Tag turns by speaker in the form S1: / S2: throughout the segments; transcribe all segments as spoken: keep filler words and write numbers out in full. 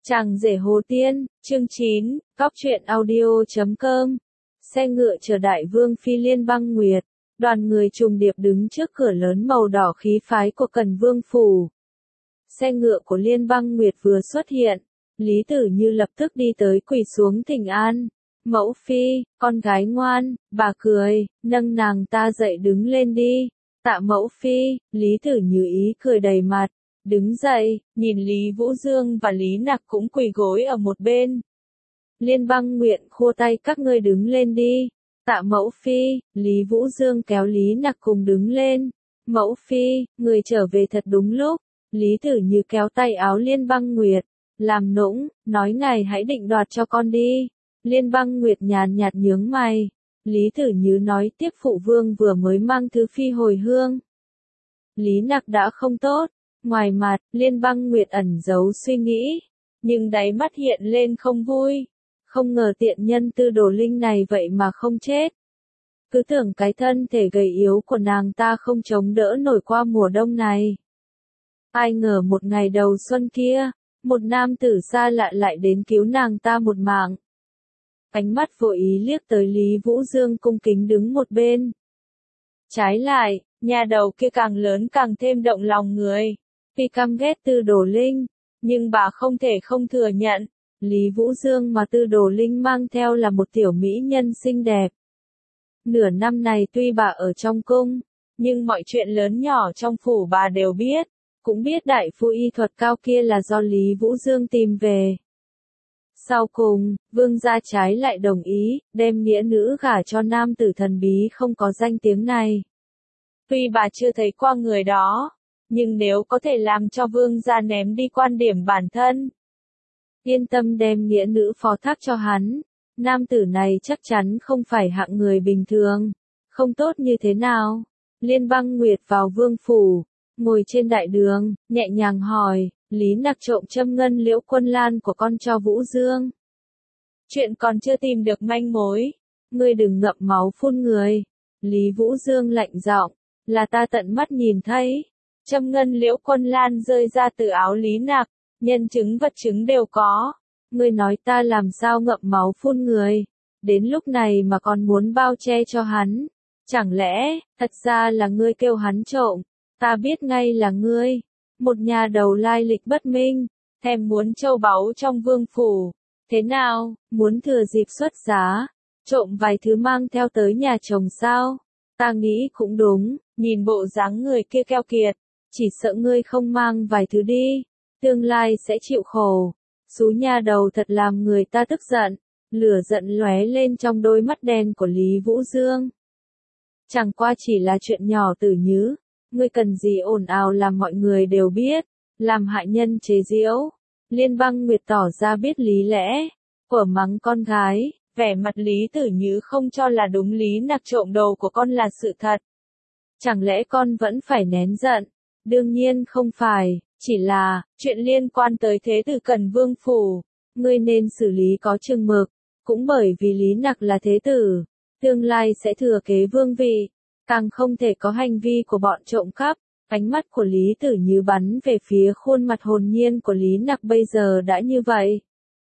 S1: Chàng rể Hồ Tiên, chương chín, Cóc truyện audio chấm com. Xe ngựa chờ đại vương phi Liên Băng Nguyệt, đoàn người trùng điệp đứng trước cửa lớn màu đỏ khí phái của Cần Vương phủ. Xe ngựa của Liên Băng Nguyệt vừa xuất hiện, Lý Tử Như lập tức đi tới quỳ xuống thỉnh an. Mẫu phi, con gái ngoan, bà cười, nâng nàng ta dậy đứng lên đi. Tạ mẫu phi, Lý Tử Như ý cười đầy mặt. Đứng dậy, nhìn Lý Vũ Dương và Lý Nặc cũng quỳ gối ở một bên. Liên Băng Nguyệt khua tay các ngươi đứng lên đi. Tạ mẫu phi, Lý Vũ Dương kéo Lý Nặc cùng đứng lên. Mẫu phi, người trở về thật đúng lúc. Lý Tử Như kéo tay áo Liên Băng Nguyệt, làm nũng, nói ngài hãy định đoạt cho con đi. Liên Băng Nguyệt nhàn nhạt nhướng mày. Lý Tử Như nói tiếp phụ vương vừa mới mang thứ phi hồi hương. Lý Nặc đã không tốt. Ngoài mặt, Liên Băng Nguyệt ẩn giấu suy nghĩ, nhưng đáy mắt hiện lên không vui. Không ngờ tiện nhân Tư Đồ Linh này vậy mà không chết. Cứ tưởng cái thân thể gầy yếu của nàng ta không chống đỡ nổi qua mùa đông này. Ai ngờ một ngày đầu xuân kia, một nam tử xa lạ lại đến cứu nàng ta một mạng. Ánh mắt vô ý liếc tới Lý Vũ Dương cung kính đứng một bên. Trái lại, nhà đầu kia càng lớn càng thêm động lòng người. Tuy căm ghét Tư Đồ Linh, nhưng bà không thể không thừa nhận, Lý Vũ Dương mà Tư Đồ Linh mang theo là một tiểu mỹ nhân xinh đẹp. Nửa năm này tuy bà ở trong cung, nhưng mọi chuyện lớn nhỏ trong phủ bà đều biết, cũng biết đại phu y thuật cao kia là do Lý Vũ Dương tìm về. Sau cùng, vương gia trái lại đồng ý, đem nghĩa nữ gả cho nam tử thần bí không có danh tiếng này. Tuy bà chưa thấy qua người đó, nhưng nếu có thể làm cho vương gia ném đi quan điểm bản thân, yên tâm đem nghĩa nữ phó thác cho hắn, nam tử này chắc chắn không phải hạng người bình thường, không tốt như thế nào. Liên Băng Nguyệt vào vương phủ, ngồi trên đại đường, nhẹ nhàng hỏi, Lý Nặc trộm châm ngân liễu quân lan của con cho Vũ Dương. Chuyện còn chưa tìm được manh mối, ngươi đừng ngậm máu phun người. Lý Vũ Dương lạnh giọng, là ta tận mắt nhìn thấy. Châm ngân liễu quân lan rơi ra từ áo Lý Nặc, nhân chứng vật chứng đều có. Ngươi nói ta làm sao ngậm máu phun người, đến lúc này mà còn muốn bao che cho hắn. Chẳng lẽ, thật ra là ngươi kêu hắn trộm, ta biết ngay là ngươi. Một nhà đầu lai lịch bất minh, thèm muốn châu báu trong vương phủ. Thế nào, muốn thừa dịp xuất giá, trộm vài thứ mang theo tới nhà chồng sao? Ta nghĩ cũng đúng, nhìn bộ dáng người kia keo kiệt. Chỉ sợ ngươi không mang vài thứ đi, tương lai sẽ chịu khổ. Xú nhà đầu thật làm người ta tức giận, lửa giận lóe lên trong đôi mắt đen của Lý Vũ Dương. Chẳng qua chỉ là chuyện nhỏ Tử Như, ngươi cần gì ồn ào làm mọi người đều biết, làm hại nhân chế giễu. Liên Băng Nguyệt tỏ ra biết lý lẽ, của mắng con gái, vẻ mặt Lý Tử Như không cho là đúng Lý Nặc trộm đồ của con là sự thật. Chẳng lẽ con vẫn phải nén giận? Đương nhiên không phải, chỉ là, chuyện liên quan tới thế tử Cần Vương phủ, ngươi nên xử lý có chừng mực, cũng bởi vì Lý Nặc là thế tử, tương lai sẽ thừa kế vương vị, càng không thể có hành vi của bọn trộm cắp. Ánh mắt của Lý Tử Như bắn về phía khuôn mặt hồn nhiên của Lý Nặc bây giờ đã như vậy.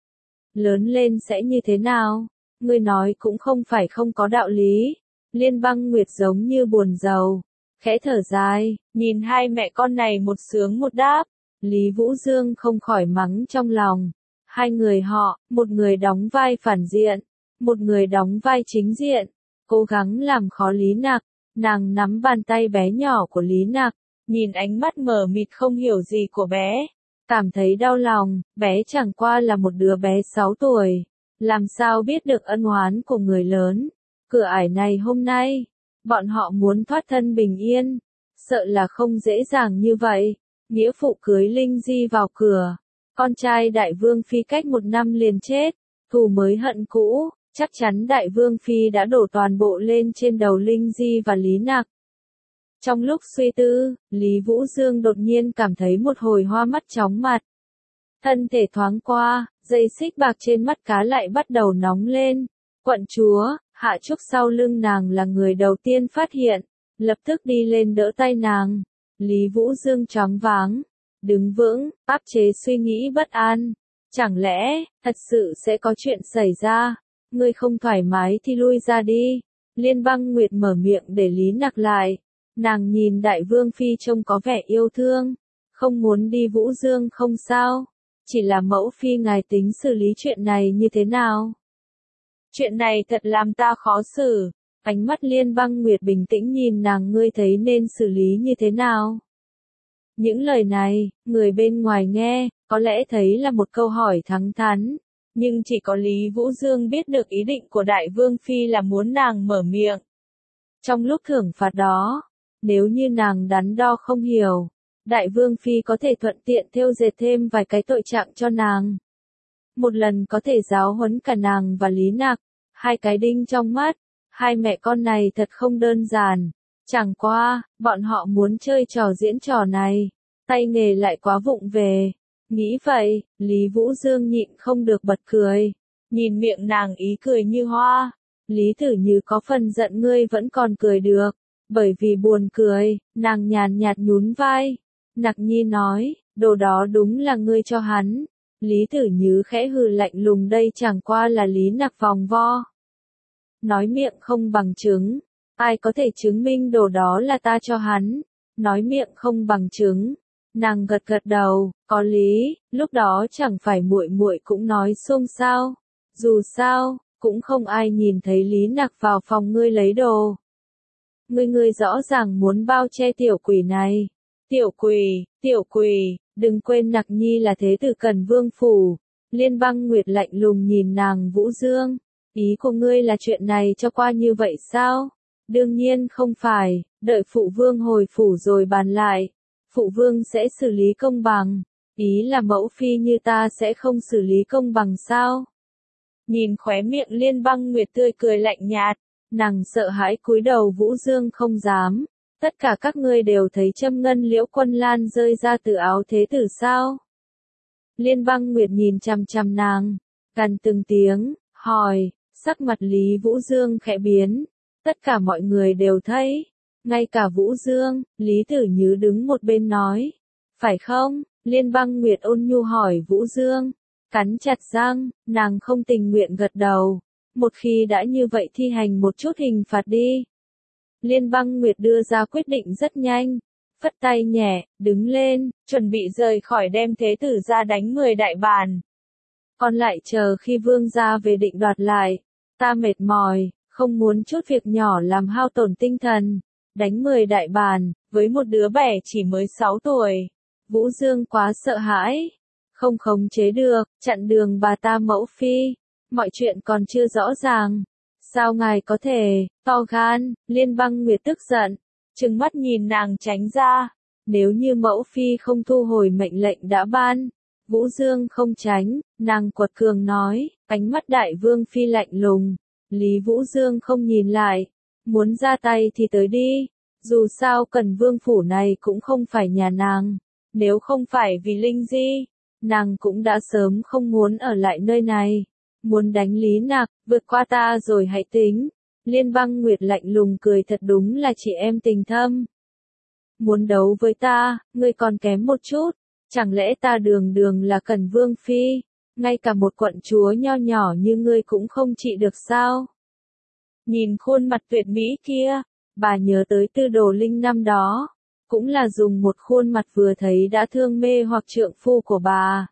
S1: Lớn lên sẽ như thế nào? Ngươi nói cũng không phải không có đạo lý. Liên Băng Nguyệt giống như buồn rầu, khẽ thở dài, nhìn hai mẹ con này một sướng một đáp. Lý Vũ Dương không khỏi mắng trong lòng. Hai người họ, một người đóng vai phản diện, một người đóng vai chính diện, cố gắng làm khó Lý Nặc. Nàng nắm bàn tay bé nhỏ của Lý Nặc, nhìn ánh mắt mờ mịt không hiểu gì của bé, cảm thấy đau lòng. Bé chẳng qua là một đứa bé sáu tuổi, làm sao biết được ân oán của người lớn. Cửa ải này hôm nay, bọn họ muốn thoát thân bình yên, sợ là không dễ dàng như vậy. Nghĩa phụ cưới Linh Di vào cửa, con trai đại vương phi cách một năm liền chết, thù mới hận cũ, chắc chắn đại vương phi đã đổ toàn bộ lên trên đầu Linh Di và Lý Nặc. Trong lúc suy tư, Lý Vũ Dương đột nhiên cảm thấy một hồi hoa mắt chóng mặt. Thân thể thoáng qua, dây xích bạc trên mắt cá lại bắt đầu nóng lên. Quận chúa, Hạ Trúc sau lưng nàng là người đầu tiên phát hiện, lập tức đi lên đỡ tay nàng. Lý Vũ Dương choáng váng, đứng vững, áp chế suy nghĩ bất an. Chẳng lẽ, thật sự sẽ có chuyện xảy ra? Ngươi không thoải mái thì lui ra đi. Liên Băng Nguyệt mở miệng để Lý Nặc lại. Nàng nhìn Đại Vương Phi trông có vẻ yêu thương. Không muốn đi Vũ Dương không sao. Chỉ là mẫu phi ngài tính xử lý chuyện này như thế nào? Chuyện này thật làm ta khó xử. Ánh mắt Liên Băng Nguyệt bình tĩnh nhìn nàng, ngươi thấy nên xử lý như thế nào? Những lời này, người bên ngoài nghe, có lẽ thấy là một câu hỏi thẳng thắn. Nhưng chỉ có Lý Vũ Dương biết được ý định của Đại Vương Phi là muốn nàng mở miệng. Trong lúc thưởng phạt đó, nếu như nàng đắn đo không hiểu, Đại Vương Phi có thể thuận tiện thêu dệt thêm vài cái tội trạng cho nàng. Một lần có thể giáo huấn cả nàng và Lý Nặc, hai cái đinh trong mắt, hai mẹ con này thật không đơn giản. Chẳng qua, bọn họ muốn chơi trò diễn trò này, tay nghề lại quá vụng về. Nghĩ vậy, Lý Vũ Dương nhịn không được bật cười. Nhìn miệng nàng ý cười như hoa. Lý Tử Như có phần giận, ngươi vẫn còn cười được. Bởi vì buồn cười, nàng nhàn nhạt nhún vai. Nặc Nhi nói, đồ đó đúng là ngươi cho hắn. Lý Tử Như khẽ hừ lạnh lùng, đây chẳng qua là Lý Nặc vòng vo. Nói miệng không bằng chứng. Ai có thể chứng minh đồ đó là ta cho hắn? Nói miệng không bằng chứng. Nàng gật gật đầu, có lý, lúc đó chẳng phải muội muội cũng nói xung sao? Dù sao, cũng không ai nhìn thấy Lý Nặc vào phòng ngươi lấy đồ. Ngươi ngươi rõ ràng muốn bao che tiểu quỷ này. Tiểu quỷ, tiểu quỷ, đừng quên Nặc Nhi là thế tử Cần Vương phủ. Liên Băng Nguyệt lạnh lùng nhìn nàng Vũ Dương. Ý của ngươi là chuyện này cho qua như vậy sao? Đương nhiên không phải, đợi phụ vương hồi phủ rồi bàn lại. Phụ vương sẽ xử lý công bằng. Ý là mẫu phi như ta sẽ không xử lý công bằng sao? Nhìn khóe miệng Liên Băng Nguyệt tươi cười lạnh nhạt, nàng sợ hãi cúi đầu. Vũ Dương không dám. Tất cả các ngươi đều thấy châm ngân Liễu Quân Lan rơi ra từ áo thế tử sao? Liên Băng Nguyệt nhìn chằm chằm nàng, gằn từng tiếng, hỏi, sắc mặt Lý Vũ Dương khẽ biến. Tất cả mọi người đều thấy. Ngay cả Vũ Dương, Lý Tử Như đứng một bên nói. Phải không? Liên Băng Nguyệt ôn nhu hỏi Vũ Dương. Cắn chặt răng, nàng không tình nguyện gật đầu. Một khi đã như vậy thi hành một chút hình phạt đi. Liên Băng Nguyệt đưa ra quyết định rất nhanh. Phất tay nhẹ, đứng lên, chuẩn bị rời khỏi, đem thế tử ra đánh mười đại bản. Còn lại chờ khi vương gia về định đoạt lại. Ta mệt mỏi, không muốn chút việc nhỏ làm hao tổn tinh thần. Đánh mười đại bản, với một đứa bé chỉ mới sáu tuổi. Vũ Dương quá sợ hãi. Không khống chế được, chặn đường bà ta mẫu phi. Mọi chuyện còn chưa rõ ràng. Sao ngài có thể, to gan? Liên Băng Nguyệt tức giận. Trừng mắt nhìn nàng tránh ra. Nếu như mẫu phi không thu hồi mệnh lệnh đã ban. Vũ Dương không tránh, nàng quật cường nói. Ánh mắt Đại Vương Phi lạnh lùng. Lý Vũ Dương không nhìn lại. Muốn ra tay thì tới đi. Dù sao Cần Vương phủ này cũng không phải nhà nàng. Nếu không phải vì Linh Di, nàng cũng đã sớm không muốn ở lại nơi này. Muốn đánh Lý Nặc, vượt qua ta rồi hãy tính. Liên Băng Nguyệt lạnh lùng cười, thật đúng là chị em tình thâm. Muốn đấu với ta, ngươi còn kém một chút. Chẳng lẽ ta đường đường là Cần Vương Phi, ngay cả một quận chúa nho nhỏ như ngươi cũng không trị được sao? Nhìn khuôn mặt tuyệt mỹ kia, bà nhớ tới Tư Đồ Linh năm đó, cũng là dùng một khuôn mặt vừa thấy đã thương mê hoặc trượng phu của bà.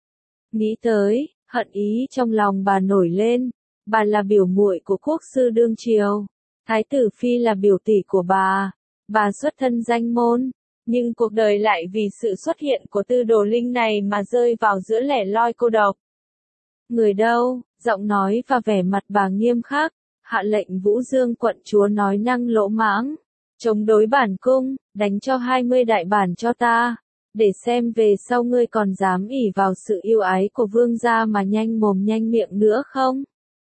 S1: Nghĩ tới, hận ý trong lòng bà nổi lên. Bà là biểu muội của quốc sư đương triều, Thái tử Phi là biểu tỷ của bà. Bà xuất thân danh môn, nhưng cuộc đời lại vì sự xuất hiện của Tư Đồ Linh này mà rơi vào giữa lẻ loi cô độc. Người đâu? Giọng nói và vẻ mặt bà nghiêm khắc. Hạ lệnh Vũ Dương quận chúa nói năng lỗ mãng, chống đối bản cung, đánh cho hai mươi đại bản cho ta, để xem về sau ngươi còn dám ỷ vào sự yêu ái của vương gia mà nhanh mồm nhanh miệng nữa không?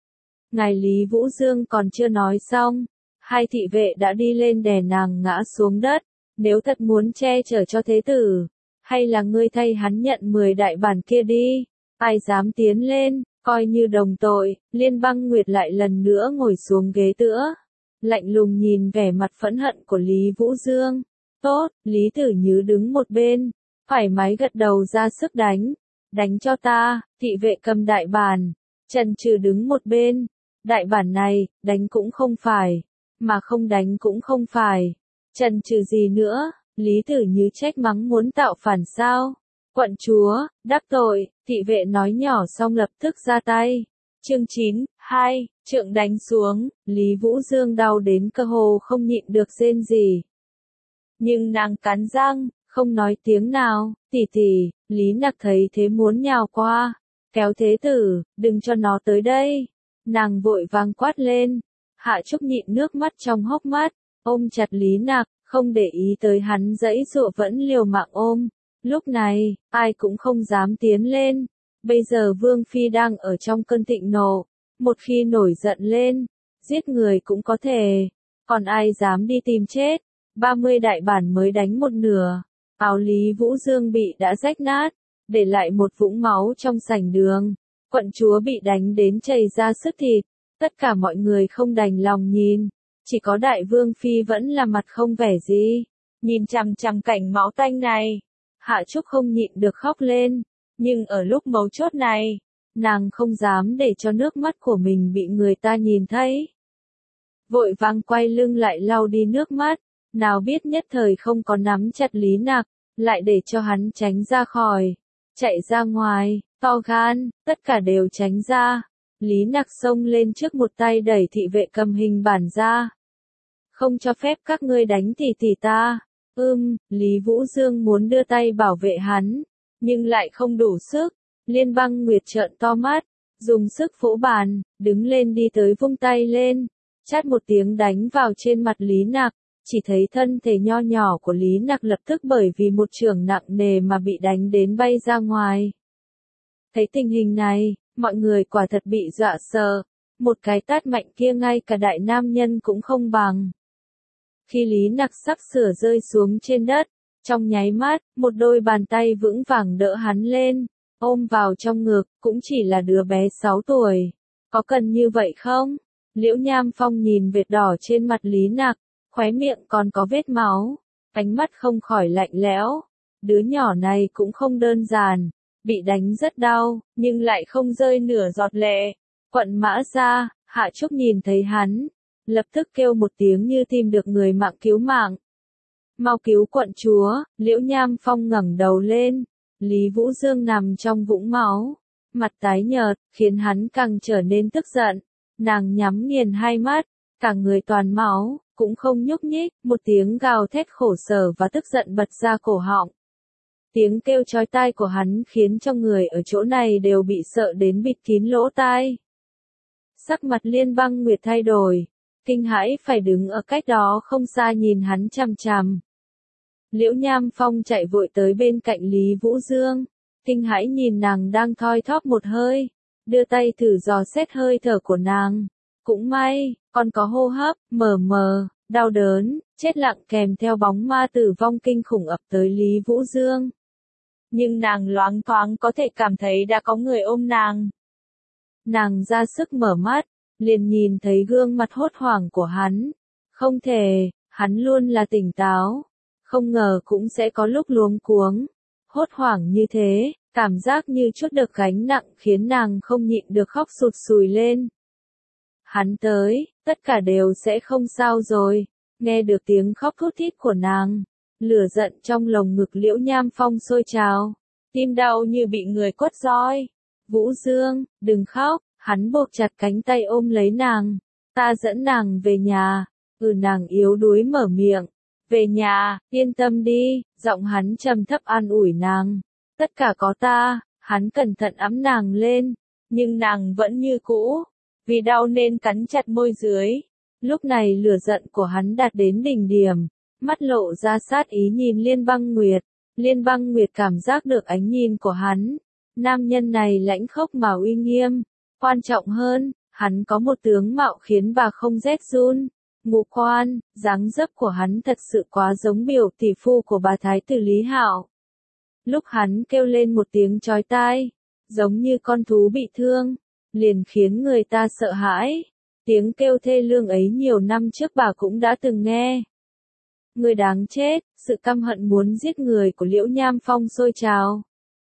S1: Ngài Lý Vũ Dương còn chưa nói xong, hai thị vệ đã đi lên đè nàng ngã xuống đất. Nếu thật muốn che chở cho thế tử, hay là ngươi thay hắn nhận mười đại bản kia đi, ai dám tiến lên, coi như đồng tội. Liên Băng Nguyệt lại lần nữa ngồi xuống ghế tựa, lạnh lùng nhìn vẻ mặt phẫn hận của Lý Vũ Dương. Tốt, Lý Tử Như đứng một bên, thoải mái gật đầu ra sức đánh. đánh cho ta, thị vệ cầm đại bản, Trần Trừ đứng một bên, đại bản này, đánh cũng không phải, mà không đánh cũng không phải, Trần Trừ gì nữa, Lý Tử Như trách mắng muốn tạo phản sao, quận chúa, đắc tội, thị vệ nói nhỏ xong lập tức ra tay, chương chín, hai, trượng đánh xuống, Lý Vũ Dương đau đến cơ hồ không nhịn được rên gì. Nhưng nàng cắn răng, không nói tiếng nào, tỷ tỷ, Lý Nặc thấy thế muốn nhào qua, kéo thế tử, đừng cho nó tới đây. Nàng vội vàng quát lên, Hạ Trúc nhịn nước mắt trong hốc mắt, ôm chặt Lý Nặc, không để ý tới hắn dãy dụa vẫn liều mạng ôm. Lúc này, ai cũng không dám tiến lên, bây giờ Vương Phi đang ở trong cơn thịnh nộ, một khi nổi giận lên, giết người cũng có thể, còn ai dám đi tìm chết. ba mươi đại bản mới đánh một nửa, áo Lý Vũ Dương bị đã rách nát, để lại một vũng máu trong sảnh đường. Quận chúa bị đánh đến chảy ra sức thịt, tất cả mọi người không đành lòng nhìn, chỉ có đại vương phi vẫn là mặt không vẻ gì, nhìn chằm chằm cảnh máu tanh này. Hạ Trúc không nhịn được khóc lên, nhưng ở lúc mấu chốt này, nàng không dám để cho nước mắt của mình bị người ta nhìn thấy. Vội vàng quay lưng lại lau đi nước mắt, nào biết nhất thời không có nắm chặt Lý Nặc, lại để cho hắn tránh ra khỏi, chạy ra ngoài, to gan, tất cả đều tránh ra. Lý Nặc xông lên trước một tay đẩy thị vệ cầm hình bản ra. Không cho phép các ngươi đánh tỷ tỷ ta. Ưm, Lý Vũ Dương muốn đưa tay bảo vệ hắn, nhưng lại không đủ sức. Liên Băng Nguyệt trợn to mắt, dùng sức vỗ bàn, đứng lên đi tới vung tay lên, chát một tiếng đánh vào trên mặt Lý Nặc, chỉ thấy thân thể nho nhỏ của Lý Nặc lập tức bởi vì một chưởng nặng nề mà bị đánh đến bay ra ngoài. Thấy tình hình này, mọi người quả thật bị dọa sợ, một cái tát mạnh kia ngay cả đại nam nhân cũng không bằng. Khi Lý Nặc sắp sửa rơi xuống trên đất, trong nháy mắt, một đôi bàn tay vững vàng đỡ hắn lên, ôm vào trong ngực, cũng chỉ là đứa bé sáu tuổi. Có cần như vậy không? Liễu Nham Phong nhìn vệt đỏ trên mặt Lý Nặc, khóe miệng còn có vết máu, ánh mắt không khỏi lạnh lẽo. Đứa nhỏ này cũng không đơn giản, bị đánh rất đau, nhưng lại không rơi nửa giọt lệ. Quận Mã Gia, Hạ Trúc nhìn thấy hắn, lập tức kêu một tiếng như tìm được người mạng cứu mạng. Mau cứu quận chúa, Liễu Nham Phong ngẩng đầu lên, Lý Vũ Dương nằm trong vũng máu, mặt tái nhợt, khiến hắn càng trở nên tức giận. Nàng nhắm nghiền hai mắt, cả người toàn máu, cũng không nhúc nhích, một tiếng gào thét khổ sở và tức giận bật ra cổ họng. Tiếng kêu chói tai của hắn khiến cho người ở chỗ này đều bị sợ đến bịt kín lỗ tai. Sắc mặt Liên Băng Nguyệt thay đổi, kinh hãi phải đứng ở cách đó không xa nhìn hắn chằm chằm. Liễu Nham Phong chạy vội tới bên cạnh Lý Vũ Dương, kinh hãi nhìn nàng đang thoi thóp một hơi, đưa tay thử dò xét hơi thở của nàng. Cũng may, còn có hô hấp, mờ mờ, đau đớn, chết lặng kèm theo bóng ma tử vong kinh khủng ập tới Lý Vũ Dương. Nhưng nàng loáng thoáng có thể cảm thấy đã có người ôm nàng. Nàng ra sức mở mắt, liền nhìn thấy gương mặt hốt hoảng của hắn. Không thể, hắn luôn là tỉnh táo. Không ngờ cũng sẽ có lúc luống cuống. Hốt hoảng như thế, cảm giác như chút được gánh nặng khiến nàng không nhịn được khóc sụt sùi lên. Hắn tới, tất cả đều sẽ không sao rồi. Nghe được tiếng khóc thút thít của nàng, lửa giận trong lồng ngực Liễu Nham Phong sôi trào, tim đau như bị người quất roi. Vũ Dương, đừng khóc, hắn buộc chặt cánh tay ôm lấy nàng. Ta dẫn nàng về nhà. Ừ, nàng yếu đuối mở miệng. Về nhà, yên tâm đi, giọng hắn trầm thấp an ủi nàng. Tất cả có ta. Hắn cẩn thận ẵm nàng lên, nhưng nàng vẫn như cũ, vì đau nên cắn chặt môi dưới. Lúc này lửa giận của hắn đạt đến đỉnh điểm, mắt lộ ra sát ý nhìn Liên Băng Nguyệt. Liên Băng Nguyệt cảm giác được ánh nhìn của hắn. Nam nhân này lãnh khốc mà uy nghiêm. Quan trọng hơn, hắn có một tướng mạo khiến bà không rét run. Ngũ quan, dáng dấp của hắn thật sự quá giống biểu tỷ phu của bà thái tử Lý Hạo. Lúc hắn kêu lên một tiếng chói tai, giống như con thú bị thương, liền khiến người ta sợ hãi. Tiếng kêu thê lương ấy nhiều năm trước bà cũng đã từng nghe. Người đáng chết, sự căm hận muốn giết người của Liễu Nham Phong sôi trào.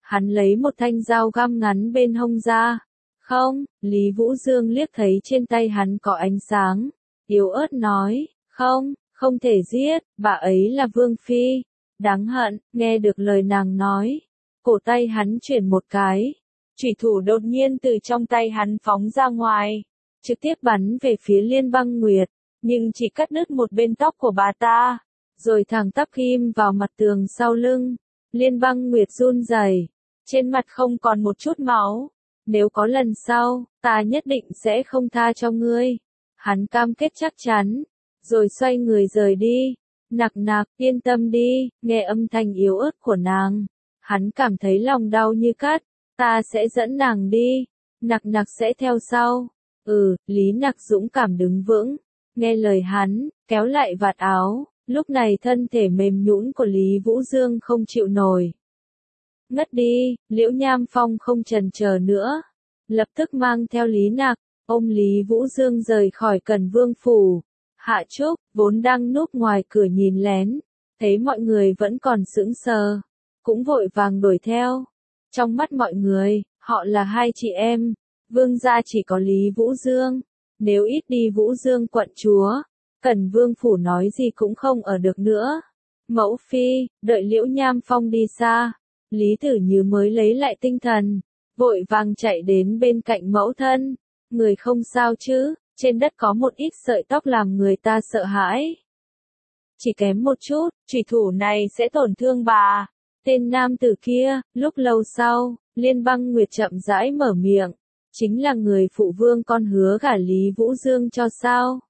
S1: Hắn lấy một thanh dao găm ngắn bên hông ra. Không, Lý Vũ Dương liếc thấy trên tay hắn có ánh sáng, yếu ớt nói, không, không thể giết, bà ấy là Vương Phi. Đáng hận, nghe được lời nàng nói. Cổ tay hắn chuyển một cái. Chủy thủ đột nhiên từ trong tay hắn phóng ra ngoài. Trực tiếp bắn về phía Liên Băng Nguyệt. Nhưng chỉ cắt đứt một bên tóc của bà ta. Rồi thẳng tắp ghim vào mặt tường sau lưng. Liên Băng Nguyệt run rẩy, trên mặt không còn một chút máu. Nếu có lần sau, ta nhất định sẽ không tha cho ngươi. Hắn cam kết chắc chắn. Rồi xoay người rời đi. Nặc nặc, yên tâm đi, nghe âm thanh yếu ớt của nàng. Hắn cảm thấy lòng đau như cắt. Ta sẽ dẫn nàng đi. Nặc nặc sẽ theo sau. Ừ, Lý Nặc dũng cảm đứng vững. Nghe lời hắn, kéo lại vạt áo. Lúc này thân thể mềm nhũn của Lý Vũ Dương không chịu nổi. Ngất đi, Liễu Nham Phong không chần chờ nữa. Lập tức mang theo Lý Nặc, ôm Lý Vũ Dương rời khỏi Cẩn Vương Phủ. Hạ Trúc, vốn đang núp ngoài cửa nhìn lén. Thấy mọi người vẫn còn sững sờ. Cũng vội vàng đuổi theo. Trong mắt mọi người, họ là hai chị em. Vương gia chỉ có Lý Vũ Dương. Nếu ít đi Vũ Dương quận chúa, Cẩn Vương Phủ nói gì cũng không ở được nữa. Mẫu phi, đợi Liễu Nham Phong đi xa. Lý Tử Như mới lấy lại tinh thần. Vội vàng chạy đến bên cạnh mẫu thân. Người không sao chứ, trên đất có một ít sợi tóc làm người ta sợ hãi. Chỉ kém một chút, chủy thủ này sẽ tổn thương bà. Tên nam tử kia, lúc lâu sau, Liên Băng Nguyệt chậm rãi mở miệng. Chính là người phụ vương con hứa gả Lý Vũ Dương cho sao?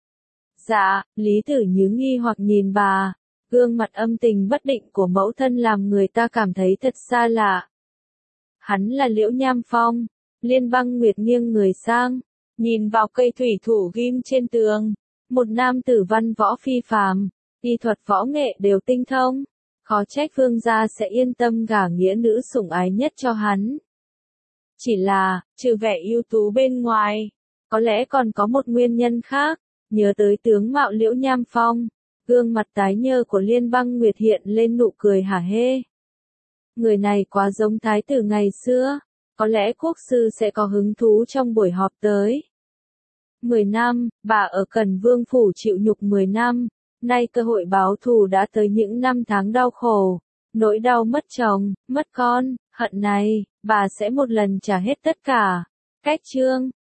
S1: Dạ, Lý Tử Như nghi hoặc nhìn bà. Gương mặt âm tình bất định của mẫu thân làm người ta cảm thấy thật xa lạ. Hắn là Liễu Nham Phong. Liên Băng Nguyệt nghiêng người sang, nhìn vào cây thủy thủ ghim trên tường. Một nam tử văn võ phi phàm, y thuật võ nghệ đều tinh thông. Khó trách vương gia sẽ yên tâm gả nghĩa nữ sủng ái nhất cho hắn. Chỉ là, trừ vẻ ưu tú bên ngoài, có lẽ còn có một nguyên nhân khác. Nhớ tới tướng mạo Liễu Nham Phong, gương mặt tái nhơ của Liên Băng Nguyệt hiện lên nụ cười hả hê. Người này quá giống thái tử ngày xưa, có lẽ quốc sư sẽ có hứng thú trong buổi họp tới. Mười năm, bà ở Cẩn Vương Phủ chịu nhục mười năm, nay cơ hội báo thù đã tới những năm tháng đau khổ. Nỗi đau mất chồng, mất con, hận này, bà sẽ một lần trả hết tất cả. Cách chương